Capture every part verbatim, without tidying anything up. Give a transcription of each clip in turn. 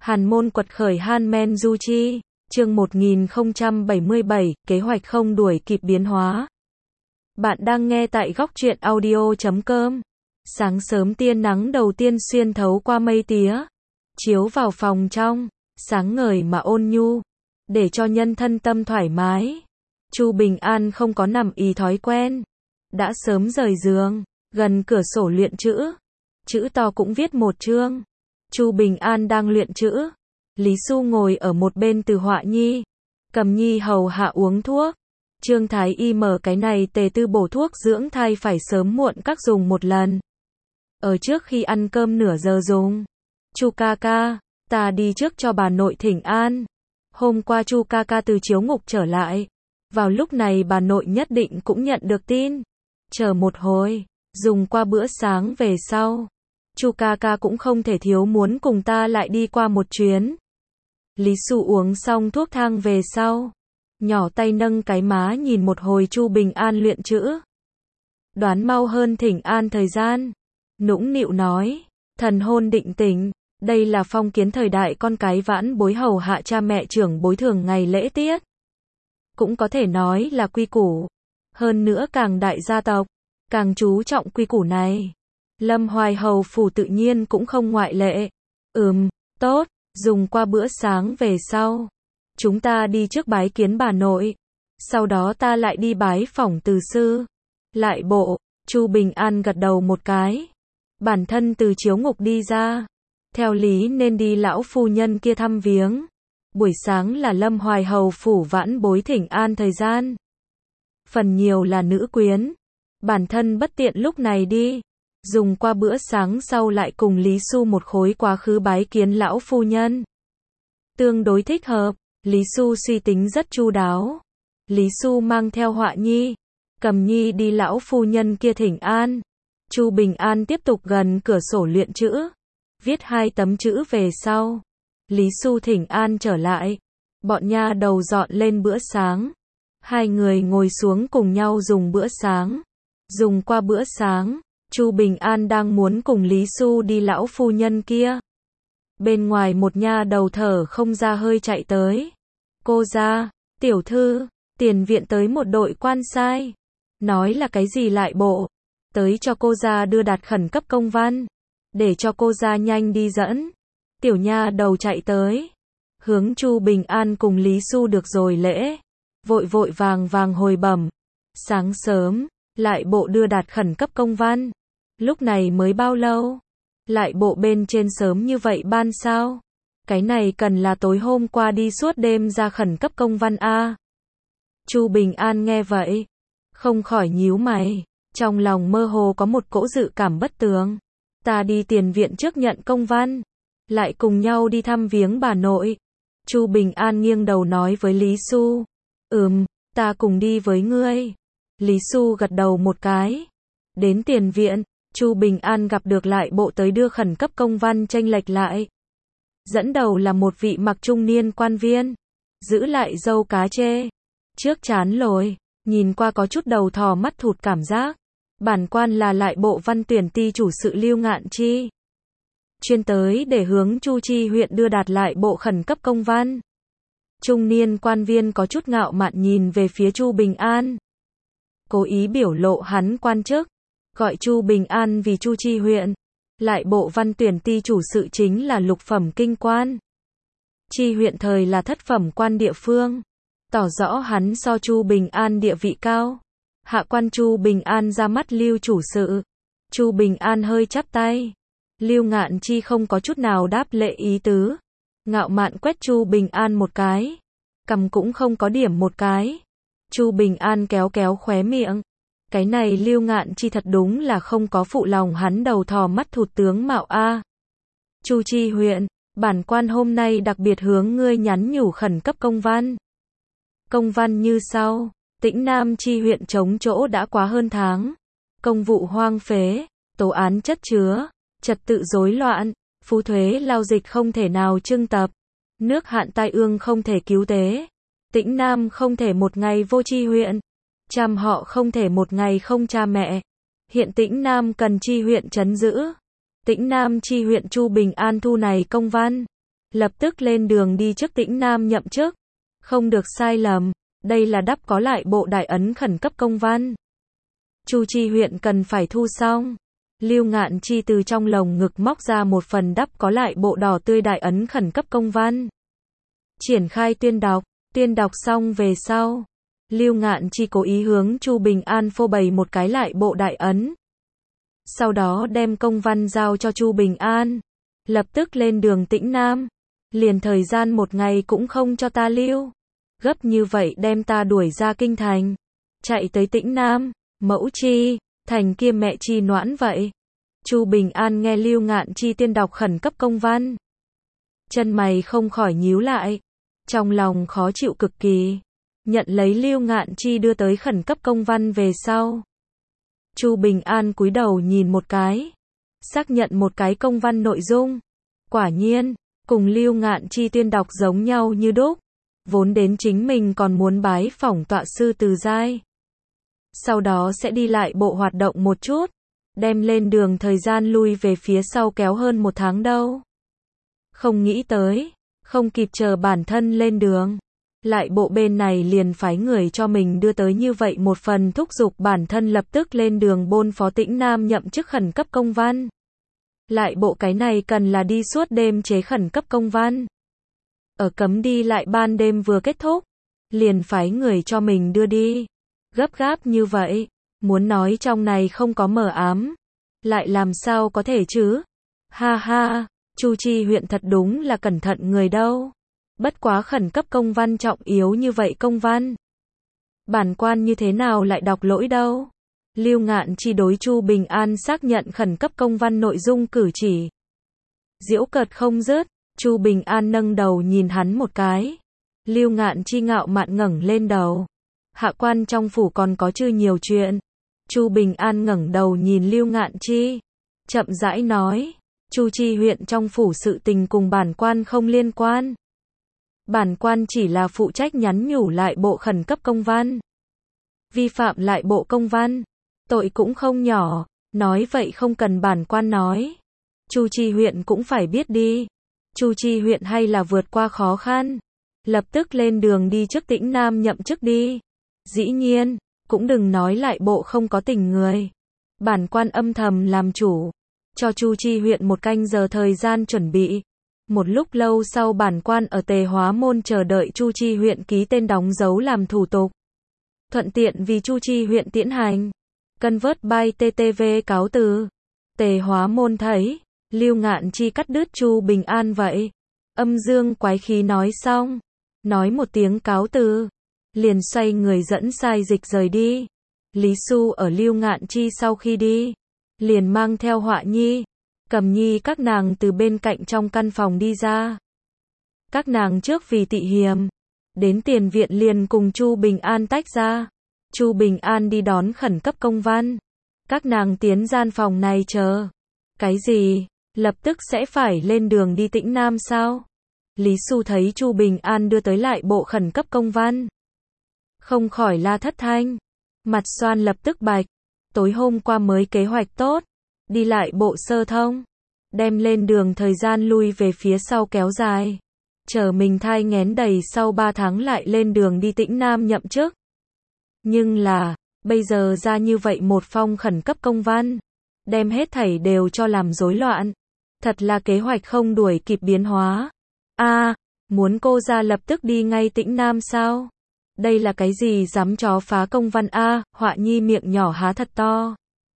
Hàn môn quật khởi Han Men Du Chi, chương một nghìn không trăm bảy mươi bảy, kế hoạch không đuổi kịp biến hóa. Bạn đang nghe tại góc truyện audio chấm com. Sáng sớm tia nắng đầu tiên xuyên thấu qua mây tía, chiếu vào phòng trong, sáng ngời mà ôn nhu, để cho nhân thân tâm thoải mái. Chu Bình An không có nằm ì thói quen, đã sớm rời giường, gần cửa sổ luyện chữ, chữ to cũng viết một chương. Chu Bình An đang luyện chữ, Lý Xu ngồi ở một bên từ họa nhi, cầm nhi hầu hạ uống thuốc. Trương Thái Y mở cái này tề tư bổ thuốc dưỡng thai phải sớm muộn các dùng một lần. Ở trước khi ăn cơm nửa giờ dùng. Chu ca ca, ta đi trước cho bà nội thỉnh an. Hôm qua Chu ca ca từ chiếu ngục trở lại. Vào lúc này bà nội nhất định cũng nhận được tin. Chờ một hồi, dùng qua bữa sáng về sau. Chu ca ca cũng không thể thiếu muốn cùng ta lại đi qua một chuyến. Lý Xu uống xong thuốc thang về sau, nhỏ tay nâng cái má nhìn một hồi Chu Bình An luyện chữ. Đoán mau hơn thỉnh an thời gian. Nũng nịu nói, thần hôn định tình, đây là phong kiến thời đại con cái vãn bối hầu hạ cha mẹ trưởng bối thường ngày lễ tiết. Cũng có thể nói là quy củ. Hơn nữa càng đại gia tộc, càng chú trọng quy củ này. Lâm Hoài Hầu phủ tự nhiên cũng không ngoại lệ. Ừm, tốt, dùng qua bữa sáng về sau. Chúng ta đi trước bái kiến bà nội. Sau đó ta lại đi bái phỏng từ sư. Lại bộ, Chu Bình An gật đầu một cái. Bản thân từ chiếu ngục đi ra. Theo lý nên đi lão phu nhân kia thăm viếng. Buổi sáng là Lâm Hoài Hầu phủ vãn bối thỉnh an thời gian. Phần nhiều là nữ quyến. Bản thân bất tiện lúc này đi. Dùng qua bữa sáng sau lại cùng Lý Xu một khối quá khứ bái kiến lão phu nhân. Tương đối thích hợp, Lý Xu suy tính rất chu đáo. Lý Xu mang theo họa nhi, cầm nhi đi lão phu nhân kia thỉnh an. Chu Bình An tiếp tục gần cửa sổ luyện chữ, viết hai tấm chữ về sau. Lý Xu thỉnh an trở lại, bọn nha đầu dọn lên bữa sáng. Hai người ngồi xuống cùng nhau dùng bữa sáng. Dùng qua bữa sáng, Chu Bình An đang muốn cùng Lý Xu đi lão phu nhân kia. Bên ngoài một nha đầu thở không ra hơi chạy tới. Cô ra, tiểu thư, tiền viện tới một đội quan sai. Nói là cái gì lại bộ. Tới cho cô ra đưa đạt khẩn cấp công văn. Để cho cô ra nhanh đi dẫn. Tiểu nha đầu chạy tới. Hướng Chu Bình An cùng Lý Xu được rồi lễ. Vội vội vàng vàng hồi bẩm. Sáng sớm, lại bộ đưa đạt khẩn cấp công văn. Lúc này mới bao lâu? Lại bộ bên trên sớm như vậy ban sao? Cái này cần là tối hôm qua đi suốt đêm ra khẩn cấp công văn a. Chu Bình An nghe vậy, không khỏi nhíu mày, trong lòng mơ hồ có một cỗ dự cảm bất tường. Ta đi tiền viện trước nhận công văn, lại cùng nhau đi thăm viếng bà nội. Chu Bình An nghiêng đầu nói với Lý Xu, ừm, ta cùng đi với ngươi. Lý Xu gật đầu một cái. Đến tiền viện, Chu Bình An gặp được lại bộ tới đưa khẩn cấp công văn chênh lệch lại. Dẫn đầu là một vị mặc trung niên quan viên, giữ lại râu cá chê, trước trán lồi, nhìn qua có chút đầu thò mắt thụt cảm giác. Bản quan là lại bộ văn tuyển ty chủ sự Lưu Ngạn Chi. Chuyên tới để hướng Chu Chi huyện đưa đạt lại bộ khẩn cấp công văn. Trung niên quan viên có chút ngạo mạn nhìn về phía Chu Bình An. Cố ý biểu lộ hắn quan chức. Gọi Chu Bình An vì Chu Chi huyện. Lại bộ văn tuyển ty chủ sự chính là lục phẩm kinh quan. Chi huyện thời là thất phẩm quan địa phương. Tỏ rõ hắn so Chu Bình An địa vị cao. Hạ quan Chu Bình An ra mắt Lưu chủ sự. Chu Bình An hơi chắp tay. Lưu Ngạn Chi không có chút nào đáp lễ ý tứ. Ngạo mạn quét Chu Bình An một cái. Cằm cũng không có điểm một cái. Chu Bình An kéo kéo khóe miệng. Cái này Lưu Ngạn Chi thật đúng là không có phụ lòng hắn đầu thò mắt thụt tướng mạo a. Chu Chi huyện, bản quan hôm nay đặc biệt hướng ngươi nhắn nhủ khẩn cấp công văn. Công văn như sau, Tĩnh Nam Chi huyện chống chỗ đã quá hơn tháng. Công vụ hoang phế, tố án chất chứa, trật tự rối loạn, phú thuế lao dịch không thể nào trưng tập, nước hạn tai ương không thể cứu tế. Tĩnh Nam không thể một ngày vô chi huyện. Chăm họ không thể một ngày không cha mẹ. Hiện Tĩnh Nam cần chi huyện trấn giữ. Tĩnh Nam chi huyện Chu Bình An thu này công văn. lập tức lên đường đi trước Tĩnh Nam nhậm chức. Không được sai lầm, đây là đắp có lại bộ đại ấn khẩn cấp công văn. Chu Chi huyện cần phải thu xong. Lưu Ngạn Chi từ trong lồng ngực móc ra một phần đắp có lại bộ đỏ tươi đại ấn khẩn cấp công văn. Triển khai tuyên đọc, tuyên đọc xong về sau. Lưu Ngạn Chi cố ý hướng Chu Bình An phô bày một cái lại bộ đại ấn. Sau đó đem công văn giao cho Chu Bình An. Lập tức lên đường Tĩnh Nam. Liền thời gian một ngày cũng không cho ta lưu. Gấp như vậy đem ta đuổi ra kinh thành. Chạy tới Tĩnh Nam, mẫu chi, thành kia mẹ chi noãn vậy. Chu Bình An nghe Lưu Ngạn Chi tuyên đọc khẩn cấp công văn. Chân mày không khỏi nhíu lại. Trong lòng khó chịu cực kỳ. Nhận lấy Lưu Ngạn Chi đưa tới khẩn cấp công văn về sau. Chu Bình An cúi đầu nhìn một cái. Xác nhận một cái công văn nội dung. Quả nhiên, cùng Lưu Ngạn Chi tuyên đọc giống nhau như đúc. Vốn đến chính mình còn muốn bái phỏng tọa sư Từ Giai. Sau đó sẽ đi lại bộ hoạt động một chút. Đem lên đường thời gian lui về phía sau kéo hơn một tháng đâu. Không nghĩ tới, không kịp chờ bản thân lên đường. Lại bộ bên này liền phái người cho mình đưa tới như vậy một phần thúc giục bản thân lập tức lên đường bôn phó Tĩnh Nam nhậm chức khẩn cấp công văn. Lại bộ cái này cần là đi suốt đêm chế khẩn cấp công văn. Ở cấm đi lại ban đêm vừa kết thúc, liền phái người cho mình đưa đi. Gấp gáp như vậy, muốn nói trong này không có mờ ám, lại làm sao có thể chứ? Ha ha, Chu Chi huyện thật đúng là cẩn thận người đâu. Bất quá khẩn cấp công văn trọng yếu như vậy công văn. Bản quan như thế nào lại đọc lỗi đâu? Lưu Ngạn Chi đối Chu Bình An xác nhận khẩn cấp công văn nội dung cử chỉ. Giễu cợt không dứt, Chu Bình An nâng đầu nhìn hắn một cái. Lưu Ngạn Chi ngạo mạn ngẩng lên đầu. Hạ quan trong phủ còn có chưa nhiều chuyện. Chu Bình An ngẩng đầu nhìn Lưu Ngạn Chi. Chậm rãi nói. Chu Chi huyện trong phủ sự tình cùng bản quan không liên quan. Bản quan chỉ là phụ trách nhắn nhủ lại bộ khẩn cấp công văn. Vi phạm lại bộ công văn. Tội cũng không nhỏ. Nói vậy không cần bản quan nói. Chu Chi huyện cũng phải biết đi. Chu Chi huyện hay là vượt qua khó khăn. Lập tức lên đường đi trước Tĩnh Nam nhậm chức đi. Dĩ nhiên, cũng đừng nói lại bộ không có tình người. Bản quan âm thầm làm chủ. Cho Chu Chi huyện một canh giờ thời gian chuẩn bị. Một lúc lâu sau bản quan ở Tề Hóa Môn chờ đợi Chu Chi huyện ký tên đóng dấu làm thủ tục. Thuận tiện vì Chu Chi huyện tiễn hành. Cân vớt bay tê tê vê cáo từ. Tề Hóa Môn thấy, Lưu Ngạn Chi cắt đứt Chu Bình An vậy. Âm dương quái khí nói xong. Nói một tiếng cáo từ. Liền xoay người dẫn sai dịch rời đi. Lý Xu ở Lưu Ngạn Chi sau khi đi. Liền mang theo Họa Nhi. Cầm Nhi các nàng từ bên cạnh trong căn phòng đi ra. Các nàng trước vì tị hiềm. Đến tiền viện liền cùng Chu Bình An tách ra. Chu Bình An đi đón khẩn cấp công văn. Các nàng tiến gian phòng này chờ. Cái gì? Lập tức sẽ phải lên đường đi Tĩnh Nam sao? Lý Xu thấy Chu Bình An đưa tới lại bộ khẩn cấp công văn. Không khỏi la thất thanh. Mặt xoan lập tức bạch. Tối hôm qua mới kế hoạch tốt. Đi lại bộ sơ thông. Đem lên đường thời gian lui về phía sau kéo dài. Chờ mình thai nghén đầy sau ba tháng lại lên đường đi Tĩnh Nam nhậm chức. Nhưng là, bây giờ ra như vậy một phong khẩn cấp công văn. Đem hết thảy đều cho làm rối loạn. Thật là kế hoạch không đuổi kịp biến hóa. A, à, muốn cô ra lập tức đi ngay Tĩnh Nam sao? Đây là cái gì dám chó phá công văn a? À, Họa Nhi miệng nhỏ há thật to.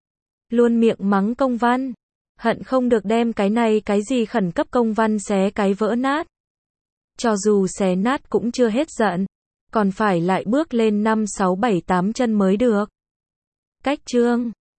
Luôn miệng mắng công văn. Hận không được đem cái này cái gì khẩn cấp công văn xé cái vỡ nát. Cho dù xé nát cũng chưa hết giận. Còn phải lại bước lên năm sáu bảy tám chân mới được. Cách chương